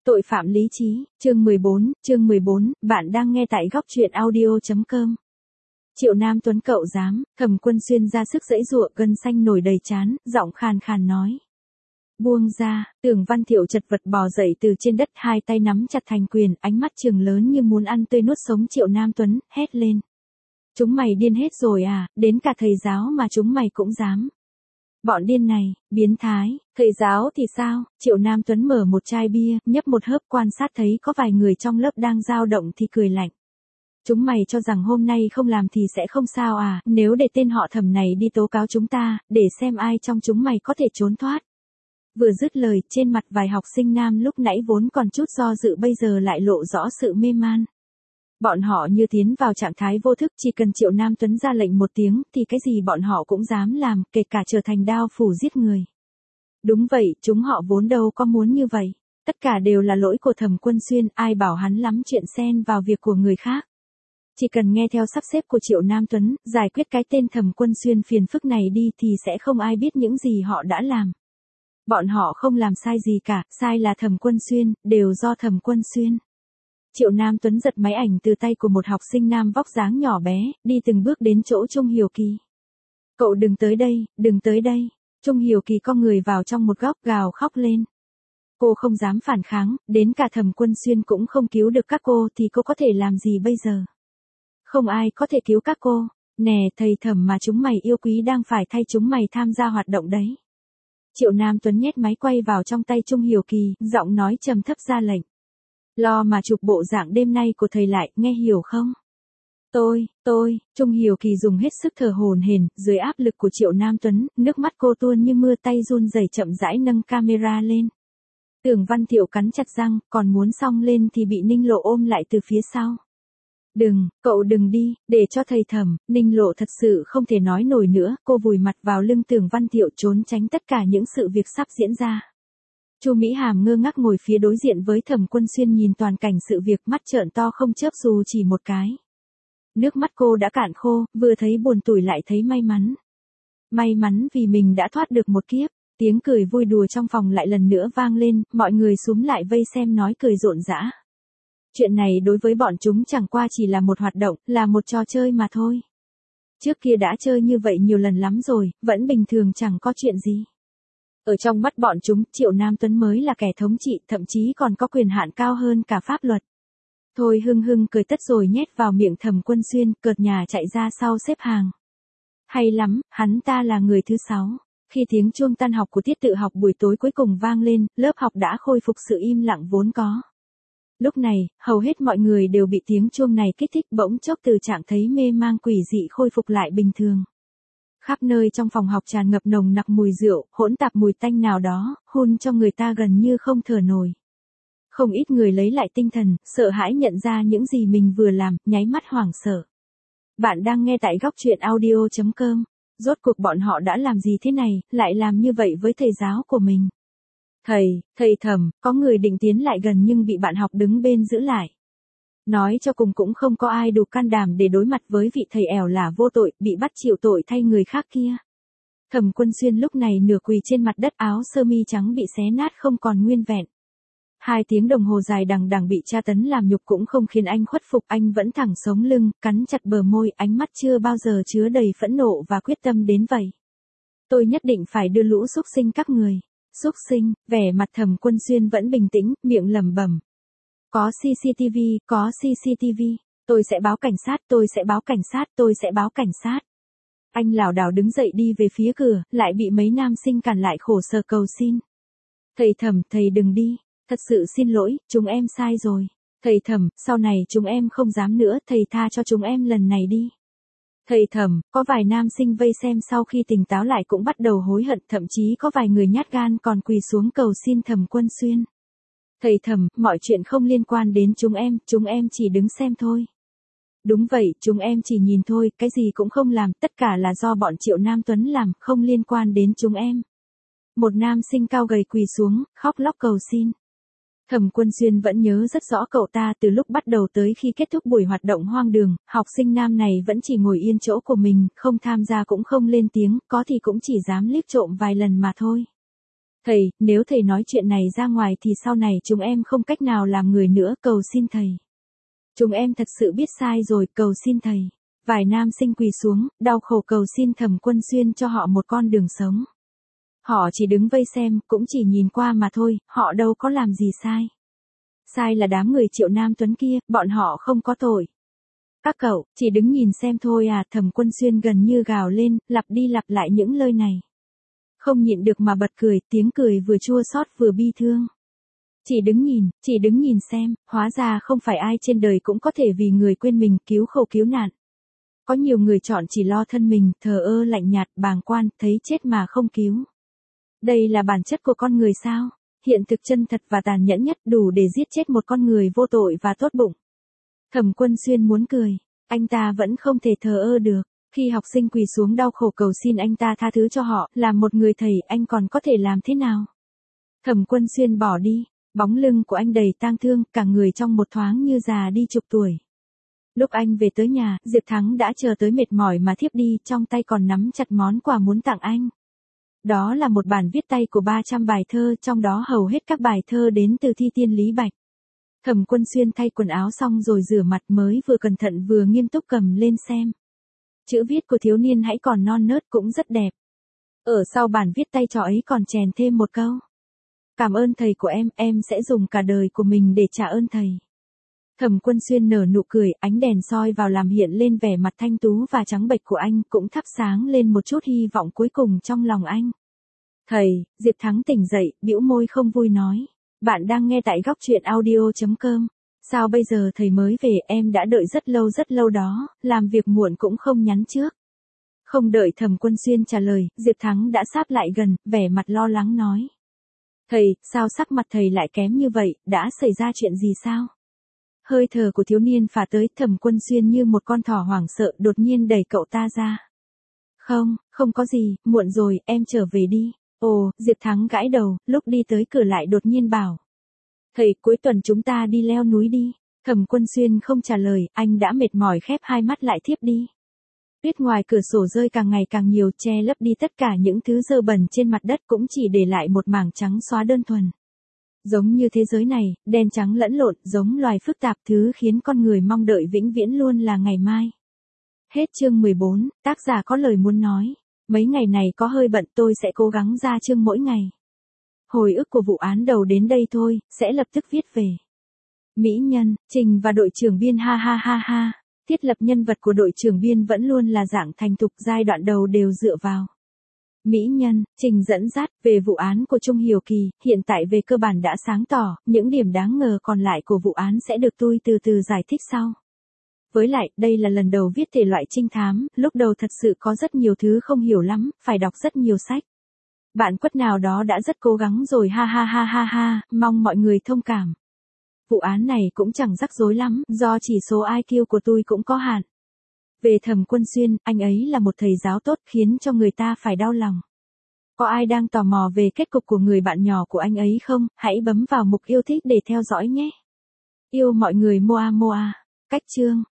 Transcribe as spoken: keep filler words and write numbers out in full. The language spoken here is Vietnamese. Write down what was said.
Tội phạm lý trí, chương mười bốn, chương mười bốn, bạn đang nghe tại góc truyện audio chấm com. Triệu Nam Tuấn cậu dám, Thẩm Quân Xuyên ra sức giãy giụa, gân xanh nổi đầy trán, giọng khàn khàn nói. Buông ra, Tưởng Văn Thiệu chật vật bò dậy từ trên đất, hai tay nắm chặt thành quyền, ánh mắt trừng lớn như muốn ăn tươi nuốt sống Triệu Nam Tuấn, hét lên. Chúng mày điên hết rồi à, đến cả thầy giáo mà chúng mày cũng dám. Bọn điên này, biến thái, thầy giáo thì sao? Triệu Nam Tuấn mở một chai bia, nhấp một hớp, quan sát thấy có vài người trong lớp đang dao động thì cười lạnh. Chúng mày cho rằng hôm nay không làm thì sẽ không sao à, nếu để tên họ Thẩm này đi tố cáo chúng ta, để xem ai trong chúng mày có thể trốn thoát. Vừa dứt lời, trên mặt vài học sinh nam lúc nãy vốn còn chút do dự bây giờ lại lộ rõ sự mê man. Bọn họ như tiến vào trạng thái vô thức, chỉ cần Triệu Nam Tuấn ra lệnh một tiếng thì cái gì bọn họ cũng dám làm, kể cả trở thành đao phủ giết người. Đúng vậy, chúng họ vốn đâu có muốn như vậy. Tất cả đều là lỗi của Thẩm Quân Xuyên, ai bảo hắn lắm chuyện xen vào việc của người khác. Chỉ cần nghe theo sắp xếp của Triệu Nam Tuấn, giải quyết cái tên Thẩm Quân Xuyên phiền phức này đi thì sẽ không ai biết những gì họ đã làm. Bọn họ không làm sai gì cả, sai là Thẩm Quân Xuyên, đều do Thẩm Quân Xuyên. Triệu Nam Tuấn giật máy ảnh từ tay của một học sinh nam vóc dáng nhỏ bé, đi từng bước đến chỗ Trung Hiểu Kỳ. Cậu đừng tới đây, đừng tới đây. Trung Hiểu Kỳ co người vào trong một góc, gào khóc lên. Cô không dám phản kháng, đến cả Thẩm Quân Xuyên cũng không cứu được các cô thì cô có thể làm gì bây giờ? Không ai có thể cứu các cô. Nè, thầy Thẩm mà chúng mày yêu quý đang phải thay chúng mày tham gia hoạt động đấy. Triệu Nam Tuấn nhét máy quay vào trong tay Trung Hiểu Kỳ, giọng nói trầm thấp ra lệnh. Lo mà chụp bộ dạng đêm nay của thầy lại, nghe hiểu không? Tôi, tôi, Trung Hiểu Kỳ dùng hết sức thở hổn hển, dưới áp lực của Triệu Nam Tuấn, nước mắt cô tuôn như mưa, tay run rẩy chậm rãi nâng camera lên. Tưởng Văn Thiệu cắn chặt răng, còn muốn xông lên thì bị Ninh Lộ ôm lại từ phía sau. Đừng, cậu đừng đi, để cho thầy Thẩm. Ninh Lộ thật sự không thể nói nổi nữa, cô vùi mặt vào lưng Tưởng Văn Thiệu trốn tránh tất cả những sự việc sắp diễn ra. Chu Mỹ Hàm ngơ ngác ngồi phía đối diện với Thẩm Quân Xuyên, nhìn toàn cảnh sự việc, mắt trợn to không chớp dù chỉ một cái. Nước mắt cô đã cạn khô, vừa thấy buồn tủi lại thấy may mắn. May mắn vì mình đã thoát được một kiếp. Tiếng cười vui đùa trong phòng lại lần nữa vang lên, mọi người xúm lại vây xem nói cười rộn rã. Chuyện này đối với bọn chúng chẳng qua chỉ là một hoạt động, là một trò chơi mà thôi. Trước kia đã chơi như vậy nhiều lần lắm rồi, vẫn bình thường chẳng có chuyện gì. Ở trong mắt bọn chúng, Triệu Nam Tuấn mới là kẻ thống trị, thậm chí còn có quyền hạn cao hơn cả pháp luật. Thôi hưng hưng cười tất rồi nhét vào miệng Thẩm Quân Xuyên, cợt nhà chạy ra sau xếp hàng. Hay lắm, hắn ta là người thứ sáu. Khi tiếng chuông tan học của tiết tự học buổi tối cuối cùng vang lên, lớp học đã khôi phục sự im lặng vốn có. Lúc này, hầu hết mọi người đều bị tiếng chuông này kích thích, bỗng chốc từ trạng thấy mê mang quỷ dị khôi phục lại bình thường. Khắp nơi trong phòng học tràn ngập nồng nặc mùi rượu, hỗn tạp mùi tanh nào đó, hun cho người ta gần như không thở nổi. Không ít người lấy lại tinh thần, sợ hãi nhận ra những gì mình vừa làm, nháy mắt hoảng sợ. Bạn đang nghe tại góc truyện audio chấm com. Rốt cuộc bọn họ đã làm gì thế này, lại làm như vậy với thầy giáo của mình? Thầy, thầy Thẩm, có người định tiến lại gần nhưng bị bạn học đứng bên giữ lại. Nói cho cùng cũng không có ai đủ can đảm để đối mặt với vị thầy ẻo là vô tội, bị bắt chịu tội thay người khác kia. Thẩm Quân Xuyên lúc này nửa quỳ trên mặt đất, áo sơ mi trắng bị xé nát không còn nguyên vẹn. Hai tiếng đồng hồ dài đằng đằng bị tra tấn làm nhục cũng không khiến anh khuất phục, anh vẫn thẳng sống lưng, cắn chặt bờ môi, ánh mắt chưa bao giờ chứa đầy phẫn nộ và quyết tâm đến vậy. Tôi nhất định phải đưa lũ xúc sinh các người. Xúc sinh, vẻ mặt Thẩm Quân Xuyên vẫn bình tĩnh, miệng lẩm bẩm. Có xê xê tê vê, có xê xê tê vê, tôi sẽ báo cảnh sát, tôi sẽ báo cảnh sát, tôi sẽ báo cảnh sát. Anh lảo đảo đứng dậy đi về phía cửa, lại bị mấy nam sinh cản lại khổ sở cầu xin. Thầy Thẩm, thầy đừng đi, thật sự xin lỗi, chúng em sai rồi. Thầy Thẩm, sau này chúng em không dám nữa, thầy tha cho chúng em lần này đi. Thầy Thẩm, có vài nam sinh vây xem sau khi tỉnh táo lại cũng bắt đầu hối hận, thậm chí có vài người nhát gan còn quỳ xuống cầu xin Thẩm Quân Xuyên. Thầy Thẩm, mọi chuyện không liên quan đến chúng em, chúng em chỉ đứng xem thôi. Đúng vậy, chúng em chỉ nhìn thôi, cái gì cũng không làm, tất cả là do bọn Triệu Nam Tuấn làm, không liên quan đến chúng em. Một nam sinh cao gầy quỳ xuống, khóc lóc cầu xin. Thẩm Quân Xuyên vẫn nhớ rất rõ cậu ta, từ lúc bắt đầu tới khi kết thúc buổi hoạt động hoang đường, học sinh nam này vẫn chỉ ngồi yên chỗ của mình, không tham gia cũng không lên tiếng, có thì cũng chỉ dám liếc trộm vài lần mà thôi. Thầy, nếu thầy nói chuyện này ra ngoài thì sau này chúng em không cách nào làm người nữa, cầu xin thầy. Chúng em thật sự biết sai rồi, cầu xin thầy. Vài nam sinh quỳ xuống, đau khổ cầu xin Thẩm Quân Xuyên cho họ một con đường sống. Họ chỉ đứng vây xem, cũng chỉ nhìn qua mà thôi, họ đâu có làm gì sai. Sai là đám người Triệu Nam Tuấn kia, bọn họ không có tội. Các cậu, chỉ đứng nhìn xem thôi à, Thẩm Quân Xuyên gần như gào lên, lặp đi lặp lại những lời này. Không nhịn được mà bật cười, tiếng cười vừa chua xót vừa bi thương. Chỉ đứng nhìn, chỉ đứng nhìn xem, hóa ra không phải ai trên đời cũng có thể vì người quên mình, cứu khổ cứu nạn. Có nhiều người chọn chỉ lo thân mình, thờ ơ lạnh nhạt, bàng quan, thấy chết mà không cứu. Đây là bản chất của con người sao? Hiện thực chân thật và tàn nhẫn nhất đủ để giết chết một con người vô tội và tốt bụng. Thẩm Quân Xuyên muốn cười, anh ta vẫn không thể thờ ơ được. Khi học sinh quỳ xuống đau khổ cầu xin anh ta tha thứ cho họ, làm một người thầy anh còn có thể làm thế nào? Thẩm Quân Xuyên bỏ đi, bóng lưng của anh đầy tang thương, cả người trong một thoáng như già đi chục tuổi. Lúc anh về tới nhà, Diệp Thắng đã chờ tới mệt mỏi mà thiếp đi, trong tay còn nắm chặt món quà muốn tặng anh. Đó là một bản viết tay của ba trăm bài thơ, trong đó hầu hết các bài thơ đến từ thi tiên Lý Bạch. Thẩm Quân Xuyên thay quần áo xong rồi rửa mặt, mới vừa cẩn thận vừa nghiêm túc cầm lên xem. Chữ viết của thiếu niên hãy còn non nớt cũng rất đẹp. Ở sau bản viết tay trò ấy còn chèn thêm một câu. Cảm ơn thầy của em, em sẽ dùng cả đời của mình để trả ơn thầy. Thẩm Quân Xuyên nở nụ cười, ánh đèn soi vào làm hiện lên vẻ mặt thanh tú và trắng bệch của anh, cũng thắp sáng lên một chút hy vọng cuối cùng trong lòng anh. Thầy, Diệp Thắng tỉnh dậy, bĩu môi không vui nói. Bạn đang nghe tại góc truyện audio chấm com. Sao bây giờ thầy mới về, em đã đợi rất lâu rất lâu đó, làm việc muộn cũng không nhắn trước. Không đợi Thẩm Quân Xuyên trả lời, Diệp Thắng đã sáp lại gần, vẻ mặt lo lắng nói. Thầy, sao sắc mặt thầy lại kém như vậy, đã xảy ra chuyện gì sao? Hơi thở của thiếu niên phả tới, Thẩm Quân Xuyên như một con thỏ hoảng sợ đột nhiên đẩy cậu ta ra. Không, không có gì, muộn rồi, em trở về đi. Ồ, Diệp Thắng gãi đầu, lúc đi tới cửa lại đột nhiên bảo. Thầy, cuối tuần chúng ta đi leo núi đi. Thẩm Quân Xuyên không trả lời, anh đã mệt mỏi khép hai mắt lại thiếp đi. Tuyết ngoài cửa sổ rơi càng ngày càng nhiều, che lấp đi tất cả những thứ dơ bẩn trên mặt đất, cũng chỉ để lại một mảng trắng xóa đơn thuần. Giống như thế giới này, đen trắng lẫn lộn, giống loài phức tạp, thứ khiến con người mong đợi vĩnh viễn luôn là ngày mai. Hết chương mười bốn, tác giả có lời muốn nói. Mấy ngày này có hơi bận, tôi sẽ cố gắng ra chương mỗi ngày. Hồi ức của vụ án đầu đến đây thôi, sẽ lập tức viết về. Mỹ nhân, Trình và đội trưởng Biên ha ha ha ha. Thiết lập nhân vật của đội trưởng Biên vẫn luôn là dạng thành thục, giai đoạn đầu đều dựa vào Mỹ nhân, Trình dẫn dắt. Về vụ án của Trung Hiểu Kỳ, hiện tại về cơ bản đã sáng tỏ, những điểm đáng ngờ còn lại của vụ án sẽ được tôi từ từ giải thích sau. Với lại, đây là lần đầu viết thể loại trinh thám, lúc đầu thật sự có rất nhiều thứ không hiểu lắm, phải đọc rất nhiều sách. Bạn Quất nào đó đã rất cố gắng rồi ha ha ha ha ha, mong mọi người thông cảm. Vụ án này cũng chẳng rắc rối lắm, do chỉ số i kiu của tôi cũng có hạn. Về Thẩm Quân Xuyên, anh ấy là một thầy giáo tốt, khiến cho người ta phải đau lòng. Có ai đang tò mò về kết cục của người bạn nhỏ của anh ấy không? Hãy bấm vào mục yêu thích để theo dõi nhé. Yêu mọi người Moa Moa. Cách chương.